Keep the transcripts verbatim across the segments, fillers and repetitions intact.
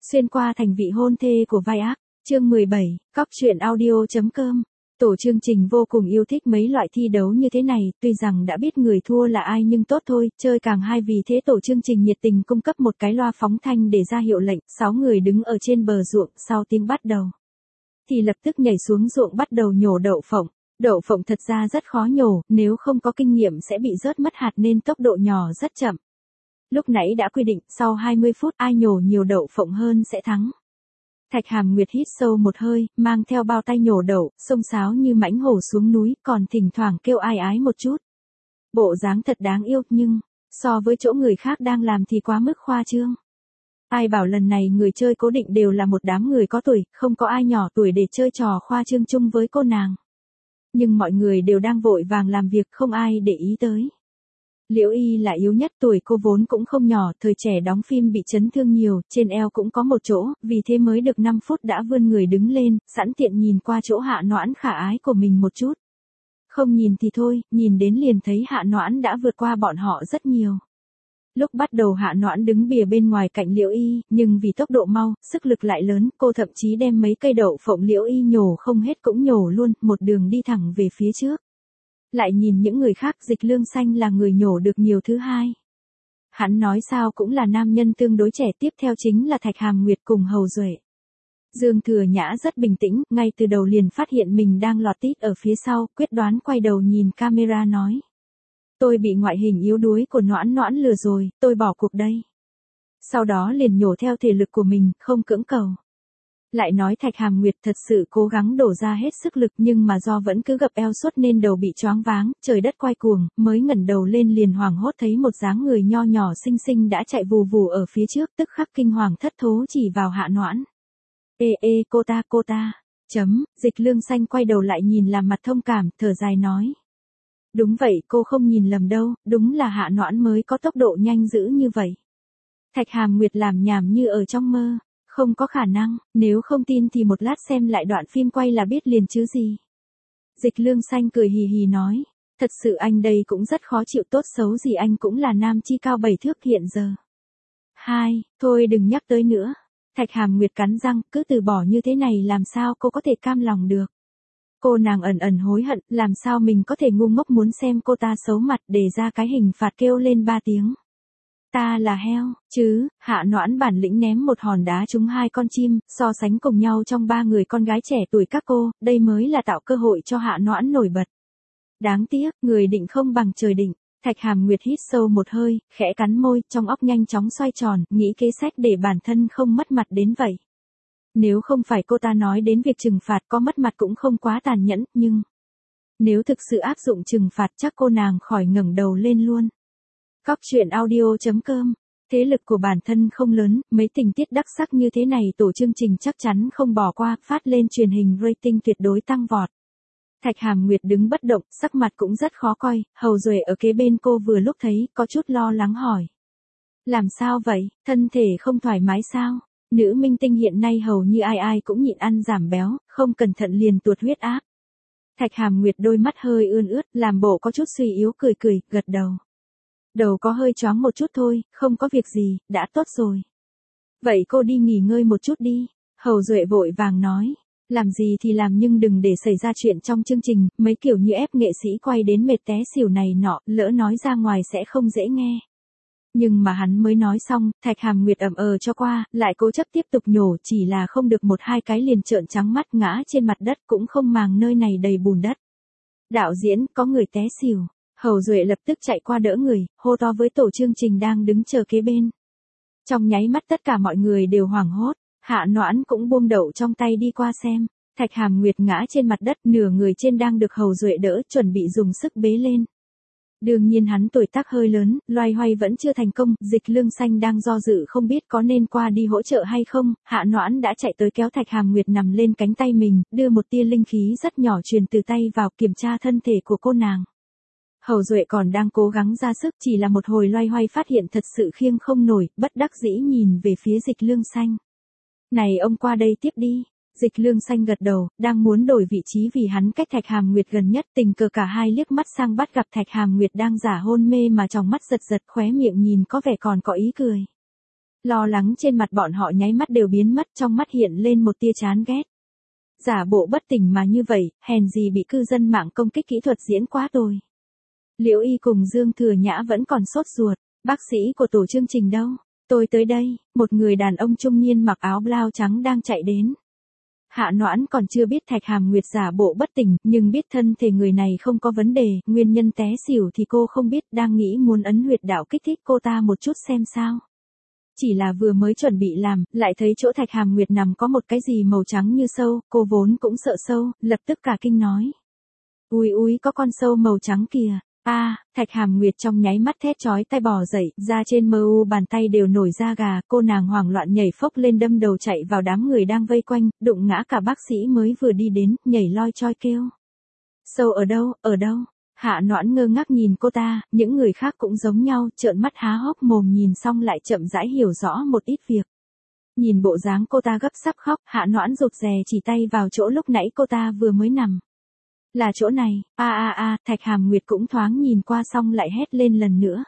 Xuyên qua thành vị hôn thê của vai ác, chương mười bảy, cóc truyện audio.com. Tổ chương trình vô cùng yêu thích mấy loại thi đấu như thế này, tuy rằng đã biết người thua là ai nhưng tốt thôi, chơi càng hay vì thế tổ chương trình nhiệt tình cung cấp một cái loa phóng thanh để ra hiệu lệnh, sáu người đứng ở trên bờ ruộng, sau tiếng bắt đầu. Thì lập tức nhảy xuống ruộng bắt đầu nhổ đậu phộng. Đậu phộng thật ra rất khó nhổ, nếu không có kinh nghiệm sẽ bị rớt mất hạt nên tốc độ nhỏ rất chậm. Lúc nãy đã quy định, sau hai mươi phút ai nhổ nhiều đậu phộng hơn sẽ thắng. Thạch Hàm Nguyệt hít sâu một hơi, mang theo bao tay nhổ đậu, xông xáo như mãnh hổ xuống núi, còn thỉnh thoảng kêu ai ái một chút. Bộ dáng thật đáng yêu, nhưng, so với chỗ người khác đang làm thì quá mức khoa trương. Ai bảo lần này người chơi cố định đều là một đám người có tuổi, không có ai nhỏ tuổi để chơi trò khoa trương chung với cô nàng. Nhưng mọi người đều đang vội vàng làm việc, không ai để ý tới. Liễu Y là yếu nhất, tuổi cô vốn cũng không nhỏ, thời trẻ đóng phim bị chấn thương nhiều, trên eo cũng có một chỗ, vì thế mới được năm phút đã vươn người đứng lên, sẵn tiện nhìn qua chỗ Hạ Noãn khả ái của mình một chút. Không nhìn thì thôi, nhìn đến liền thấy Hạ Noãn đã vượt qua bọn họ rất nhiều. Lúc bắt đầu Hạ Noãn đứng bìa bên ngoài cạnh Liễu Y, nhưng vì tốc độ mau, sức lực lại lớn, cô thậm chí đem mấy cây đậu phộng Liễu Y nhổ không hết cũng nhổ luôn, một đường đi thẳng về phía trước. Lại nhìn những người khác, Dịch Lương Xanh là người nhổ được nhiều thứ hai. Hắn nói sao cũng là nam nhân tương đối trẻ, tiếp theo chính là Thạch Hàm Nguyệt cùng Hầu Duệ. Dương Thừa Nhã rất bình tĩnh, ngay từ đầu liền phát hiện mình đang lọt tít ở phía sau, quyết đoán quay đầu nhìn camera nói. Tôi bị ngoại hình yếu đuối của Noãn Noãn lừa rồi, tôi bỏ cuộc đây. Sau đó liền nhổ theo thể lực của mình, không cưỡng cầu. Lại nói Thạch Hàm Nguyệt thật sự cố gắng đổ ra hết sức lực nhưng mà do vẫn cứ gập eo suốt nên đầu bị choáng váng, trời đất quay cuồng, mới ngẩng đầu lên liền hoảng hốt thấy một dáng người nho nhỏ xinh xinh đã chạy vù vù ở phía trước, tức khắc kinh hoàng thất thố chỉ vào Hạ Noãn. Ê ê cô ta cô ta, chấm, Dịch Lương Xanh quay đầu lại nhìn làm mặt thông cảm, thở dài nói. Đúng vậy, cô không nhìn lầm đâu, đúng là Hạ Noãn mới có tốc độ nhanh dữ như vậy. Thạch Hàm Nguyệt làm nhảm như ở trong mơ. Không có khả năng, nếu không tin thì một lát xem lại đoạn phim quay là biết liền chứ gì. Dịch Lương Xanh cười hì hì nói, thật sự anh đây cũng rất khó chịu, tốt xấu gì anh cũng là nam chi cao bảy thước hiện giờ. Hai, thôi đừng nhắc tới nữa. Thạch Hàm Nguyệt cắn răng, cứ từ bỏ như thế này làm sao cô có thể cam lòng được. Cô nàng ẩn ẩn hối hận, làm sao mình có thể ngu ngốc muốn xem cô ta xấu mặt để ra cái hình phạt kêu lên ba tiếng. Ta là heo, chứ, Hạ Noãn bản lĩnh ném một hòn đá trúng hai con chim, so sánh cùng nhau trong ba người con gái trẻ tuổi các cô, đây mới là tạo cơ hội cho Hạ Noãn nổi bật. Đáng tiếc, người định không bằng trời định. Thạch Hàm Nguyệt hít sâu một hơi, khẽ cắn môi, trong óc nhanh chóng xoay tròn, nghĩ kế sách để bản thân không mất mặt đến vậy. Nếu không phải cô ta nói đến việc trừng phạt có mất mặt cũng không quá tàn nhẫn, nhưng nếu thực sự áp dụng trừng phạt chắc cô nàng khỏi ngẩng đầu lên luôn. Cóc truyện audio.com. Thế lực của bản thân không lớn, mấy tình tiết đắc sắc như thế này tổ chương trình chắc chắn không bỏ qua, phát lên truyền hình rating tuyệt đối tăng vọt. Thạch Hàm Nguyệt đứng bất động, sắc mặt cũng rất khó coi, Hầu Duệ ở kế bên cô vừa lúc thấy, có chút lo lắng hỏi. Làm sao vậy, thân thể không thoải mái sao? Nữ minh tinh hiện nay hầu như ai ai cũng nhịn ăn giảm béo, không cẩn thận liền tuột huyết áp. Thạch Hàm Nguyệt đôi mắt hơi ươn ướt, làm bộ có chút suy yếu cười cười, gật đầu. Đầu có hơi choáng một chút thôi, không có việc gì, đã tốt rồi. Vậy cô đi nghỉ ngơi một chút đi, Hầu Duệ vội vàng nói. Làm gì thì làm nhưng đừng để xảy ra chuyện trong chương trình, mấy kiểu như ép nghệ sĩ quay đến mệt té xỉu này nọ, lỡ nói ra ngoài sẽ không dễ nghe. Nhưng mà hắn mới nói xong, Thạch Hàm Nguyệt ậm ờ cho qua, lại cố chấp tiếp tục nhổ, chỉ là không được một hai cái liền trợn trắng mắt ngã trên mặt đất, cũng không màng nơi này đầy bùn đất. Đạo diễn, có người té xỉu. Hầu Duệ lập tức chạy qua đỡ người, hô to với tổ chương trình đang đứng chờ kế bên. Trong nháy mắt tất cả mọi người đều hoảng hốt, Hạ Noãn cũng buông đậu trong tay đi qua xem. Thạch Hàm Nguyệt ngã trên mặt đất, nửa người trên đang được Hầu Duệ đỡ, chuẩn bị dùng sức bế lên. Đương nhiên hắn tuổi tác hơi lớn, loay hoay vẫn chưa thành công, Dịch Lương Xanh đang do dự không biết có nên qua đi hỗ trợ hay không, Hạ Noãn đã chạy tới kéo Thạch Hàm Nguyệt nằm lên cánh tay mình, đưa một tia linh khí rất nhỏ truyền từ tay vào kiểm tra thân thể của cô nàng. Hầu Duệ còn đang cố gắng ra sức, chỉ là một hồi loay hoay phát hiện thật sự khiêng không nổi, bất đắc dĩ nhìn về phía Dịch Lương Xanh. Này ông qua đây tiếp đi. Dịch Lương Xanh gật đầu, đang muốn đổi vị trí vì hắn cách Thạch Hàm Nguyệt gần nhất, tình cờ cả hai liếc mắt sang bắt gặp Thạch Hàm Nguyệt đang giả hôn mê mà trong mắt giật giật, khóe miệng nhìn có vẻ còn có ý cười. Lo lắng trên mặt bọn họ nháy mắt đều biến mất, trong mắt hiện lên một tia chán ghét. Giả bộ bất tỉnh mà như vậy, hèn gì bị cư dân mạng công kích kỹ thuật diễn quá rồi. Liễu Y cùng Dương Thừa Nhã vẫn còn sốt ruột, bác sĩ của tổ chương trình đâu? Tôi tới đây, một người đàn ông trung niên mặc áo blau trắng đang chạy đến. Hạ Noãn còn chưa biết Thạch Hàm Nguyệt giả bộ bất tỉnh, nhưng biết thân thể người này không có vấn đề, nguyên nhân té xỉu thì cô không biết, đang nghĩ muốn ấn huyệt đạo kích thích cô ta một chút xem sao. Chỉ là vừa mới chuẩn bị làm, lại thấy chỗ Thạch Hàm Nguyệt nằm có một cái gì màu trắng như sâu, cô vốn cũng sợ sâu, lập tức cả kinh nói. Ui ui có con sâu màu trắng kìa. A, à, Thạch Hàm Nguyệt trong nháy mắt thét chói tai bò dậy, da trên mờ u bàn tay đều nổi da gà, cô nàng hoảng loạn nhảy phốc lên đâm đầu chạy vào đám người đang vây quanh, đụng ngã cả bác sĩ mới vừa đi đến, nhảy loi choi kêu. Sâu ở đâu, ở đâu? Hạ Noãn ngơ ngác nhìn cô ta, những người khác cũng giống nhau, trợn mắt há hốc mồm nhìn xong lại chậm rãi hiểu rõ một ít việc. Nhìn bộ dáng cô ta gấp sắp khóc, Hạ Noãn rụt rè chỉ tay vào chỗ lúc nãy cô ta vừa mới nằm. Là chỗ này, a a a, Thạch Hàm Nguyệt cũng thoáng nhìn qua xong lại hét lên lần nữa.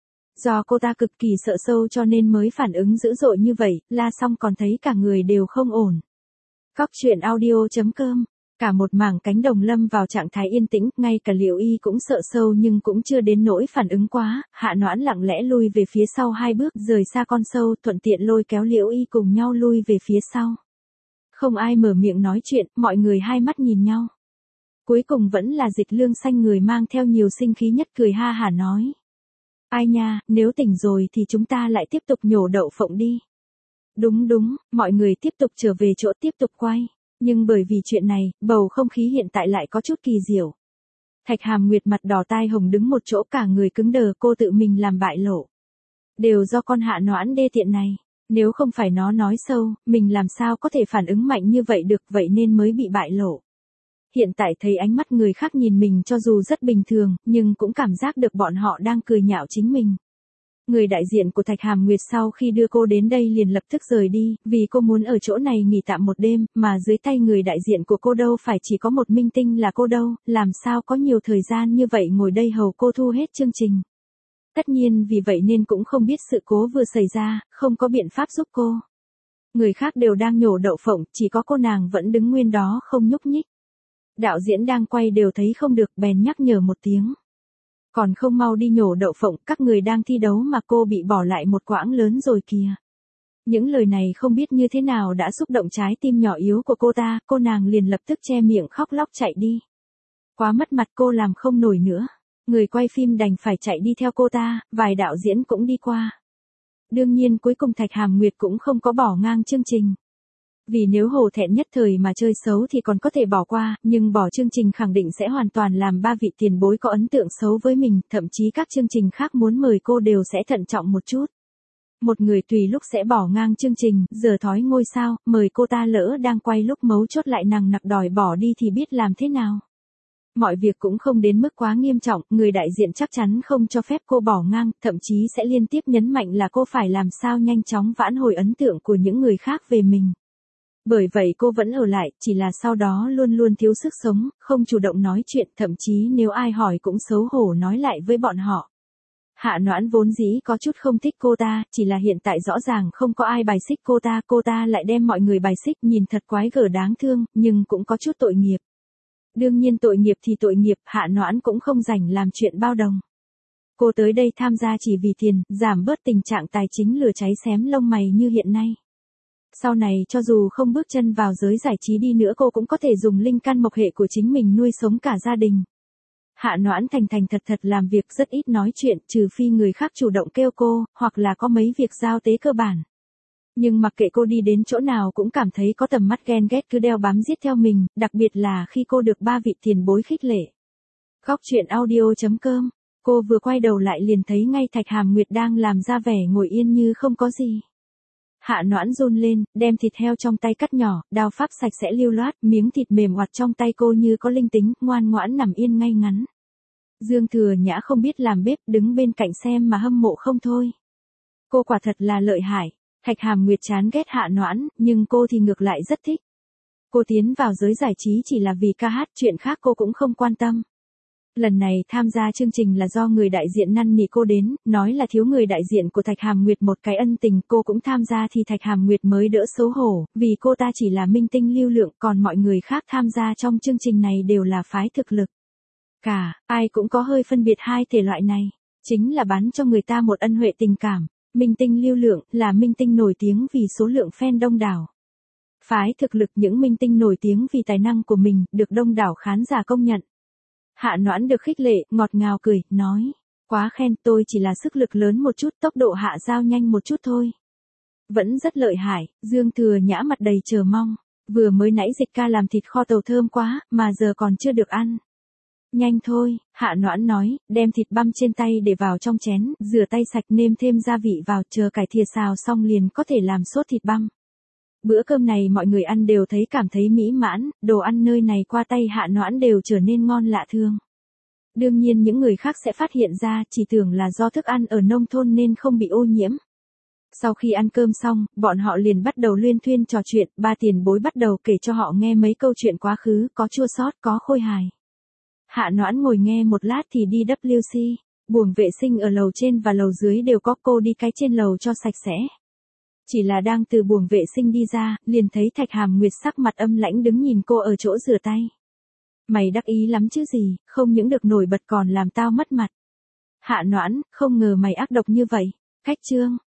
Do cô ta cực kỳ sợ sâu cho nên mới phản ứng dữ dội như vậy, la xong còn thấy cả người đều không ổn. Cóc truyện audio chấm com, cả một mảng cánh đồng lâm vào trạng thái yên tĩnh, ngay cả Liễu Y cũng sợ sâu nhưng cũng chưa đến nỗi phản ứng quá, Hạ Noãn lặng lẽ lui về phía sau hai bước rời xa con sâu, thuận tiện lôi kéo Liễu Y cùng nhau lui về phía sau. Không ai mở miệng nói chuyện, mọi người hai mắt nhìn nhau. Cuối cùng vẫn là Dịch Lương Xanh người mang theo nhiều sinh khí nhất cười ha hả nói. Ai nha, nếu tỉnh rồi thì chúng ta lại tiếp tục nhổ đậu phộng đi. Đúng đúng, mọi người tiếp tục trở về chỗ tiếp tục quay. Nhưng bởi vì chuyện này, bầu không khí hiện tại lại có chút kỳ diệu. Thạch Hàm Nguyệt mặt đỏ tai hồng đứng một chỗ cả người cứng đờ, cô tự mình làm bại lộ. Đều do con Hạ Noãn đê tiện này. Nếu không phải nó nói sâu, mình làm sao có thể phản ứng mạnh như vậy được, vậy nên mới bị bại lộ. Hiện tại thấy ánh mắt người khác nhìn mình cho dù rất bình thường, nhưng cũng cảm giác được bọn họ đang cười nhạo chính mình. Người đại diện của Thạch Hàm Nguyệt sau khi đưa cô đến đây liền lập tức rời đi, vì cô muốn ở chỗ này nghỉ tạm một đêm, mà dưới tay người đại diện của cô đâu phải chỉ có một minh tinh là cô đâu, làm sao có nhiều thời gian như vậy ngồi đây hầu cô thu hết chương trình. Tất nhiên vì vậy nên cũng không biết sự cố vừa xảy ra, không có biện pháp giúp cô. Người khác đều đang nhổ đậu phộng, chỉ có cô nàng vẫn đứng nguyên đó không nhúc nhích. Đạo diễn đang quay đều thấy không được bèn nhắc nhở một tiếng. Còn không mau đi nhổ đậu phộng, các người đang thi đấu mà cô bị bỏ lại một quãng lớn rồi kìa. Những lời này không biết như thế nào đã xúc động trái tim nhỏ yếu của cô ta, cô nàng liền lập tức che miệng khóc lóc chạy đi. Quá mất mặt cô làm không nổi nữa. Người quay phim đành phải chạy đi theo cô ta, vài đạo diễn cũng đi qua. Đương nhiên cuối cùng Thạch Hàm Nguyệt cũng không có bỏ ngang chương trình. Vì nếu hổ thẹn nhất thời mà chơi xấu thì còn có thể bỏ qua, nhưng bỏ chương trình khẳng định sẽ hoàn toàn làm ba vị tiền bối có ấn tượng xấu với mình, thậm chí các chương trình khác muốn mời cô đều sẽ thận trọng một chút. Một người tùy lúc sẽ bỏ ngang chương trình, giờ thói ngôi sao, mời cô ta lỡ đang quay lúc mấu chốt lại nằng nặc đòi bỏ đi thì biết làm thế nào. Mọi việc cũng không đến mức quá nghiêm trọng, người đại diện chắc chắn không cho phép cô bỏ ngang, thậm chí sẽ liên tiếp nhấn mạnh là cô phải làm sao nhanh chóng vãn hồi ấn tượng của những người khác về mình. Bởi vậy cô vẫn ở lại, chỉ là sau đó luôn luôn thiếu sức sống, không chủ động nói chuyện, thậm chí nếu ai hỏi cũng xấu hổ nói lại với bọn họ. Hạ Noãn vốn dĩ có chút không thích cô ta, chỉ là hiện tại rõ ràng không có ai bài xích cô ta, cô ta lại đem mọi người bài xích, nhìn thật quái gở đáng thương, nhưng cũng có chút tội nghiệp. Đương nhiên tội nghiệp thì tội nghiệp, Hạ Noãn cũng không rảnh làm chuyện bao đồng. Cô tới đây tham gia chỉ vì tiền, giảm bớt tình trạng tài chính lửa cháy xém lông mày như hiện nay. Sau này cho dù không bước chân vào giới giải trí đi nữa cô cũng có thể dùng linh căn mộc hệ của chính mình nuôi sống cả gia đình. Hạ Noãn thành thành thật thật làm việc rất ít nói chuyện, trừ phi người khác chủ động kêu cô, hoặc là có mấy việc giao tế cơ bản. Nhưng mặc kệ cô đi đến chỗ nào cũng cảm thấy có tầm mắt ghen ghét cứ đeo bám giết theo mình, đặc biệt là khi cô được ba vị tiền bối khích lệ. Cóc truyện audio chấm com, cô vừa quay đầu lại liền thấy ngay Thạch Hàm Nguyệt đang làm ra vẻ ngồi yên như không có gì. Hạ Noãn run lên, đem thịt heo trong tay cắt nhỏ, đao pháp sạch sẽ lưu loát, miếng thịt mềm oặt trong tay cô như có linh tính, ngoan ngoãn nằm yên ngay ngắn. Dương Thừa Nhã không biết làm bếp, đứng bên cạnh xem mà hâm mộ không thôi. Cô quả thật là lợi hại. Thạch Hàm Nguyệt chán ghét Hạ Noãn, nhưng cô thì ngược lại rất thích. Cô tiến vào giới giải trí chỉ là vì ca hát, chuyện khác cô cũng không quan tâm. Lần này tham gia chương trình là do người đại diện năn nỉ cô đến, nói là thiếu người đại diện của Thạch Hàm Nguyệt một cái ân tình, cô cũng tham gia thì Thạch Hàm Nguyệt mới đỡ xấu hổ, vì cô ta chỉ là minh tinh lưu lượng, còn mọi người khác tham gia trong chương trình này đều là phái thực lực. Cả, ai cũng có hơi phân biệt hai thể loại này, chính là bán cho người ta một ân huệ tình cảm. Minh tinh lưu lượng là minh tinh nổi tiếng vì số lượng fan đông đảo. Phái thực lực những minh tinh nổi tiếng vì tài năng của mình, được đông đảo khán giả công nhận. Hạ Noãn được khích lệ, ngọt ngào cười, nói, quá khen, tôi chỉ là sức lực lớn một chút, tốc độ hạ giao nhanh một chút thôi. Vẫn rất lợi hại. Dương Thừa Nhã mặt đầy chờ mong, vừa mới nãy Dịch ca làm thịt kho tàu thơm quá, mà giờ còn chưa được ăn. Nhanh thôi, Hạ Noãn nói, đem thịt băm trên tay để vào trong chén, rửa tay sạch nêm thêm gia vị vào, chờ cải thìa xào xong liền có thể làm sốt thịt băm. Bữa cơm này mọi người ăn đều thấy cảm thấy mỹ mãn, đồ ăn nơi này qua tay Hạ Noãn đều trở nên ngon lạ thường. Đương nhiên những người khác sẽ phát hiện ra, chỉ tưởng là do thức ăn ở nông thôn nên không bị ô nhiễm. Sau khi ăn cơm xong, bọn họ liền bắt đầu luyên thuyên trò chuyện, ba tiền bối bắt đầu kể cho họ nghe mấy câu chuyện quá khứ, có chua xót, có khôi hài. Hạ Noãn ngồi nghe một lát thì đi vê kép xê, buồng vệ sinh ở lầu trên và lầu dưới đều có, cô đi cái trên lầu cho sạch sẽ. Chỉ là đang từ buồng vệ sinh đi ra, liền thấy Thạch Hàm Nguyệt sắc mặt âm lãnh đứng nhìn cô ở chỗ rửa tay. Mày đắc ý lắm chứ gì, không những được nổi bật còn làm tao mất mặt. Hạ Noãn, không ngờ mày ác độc như vậy. Cách chương.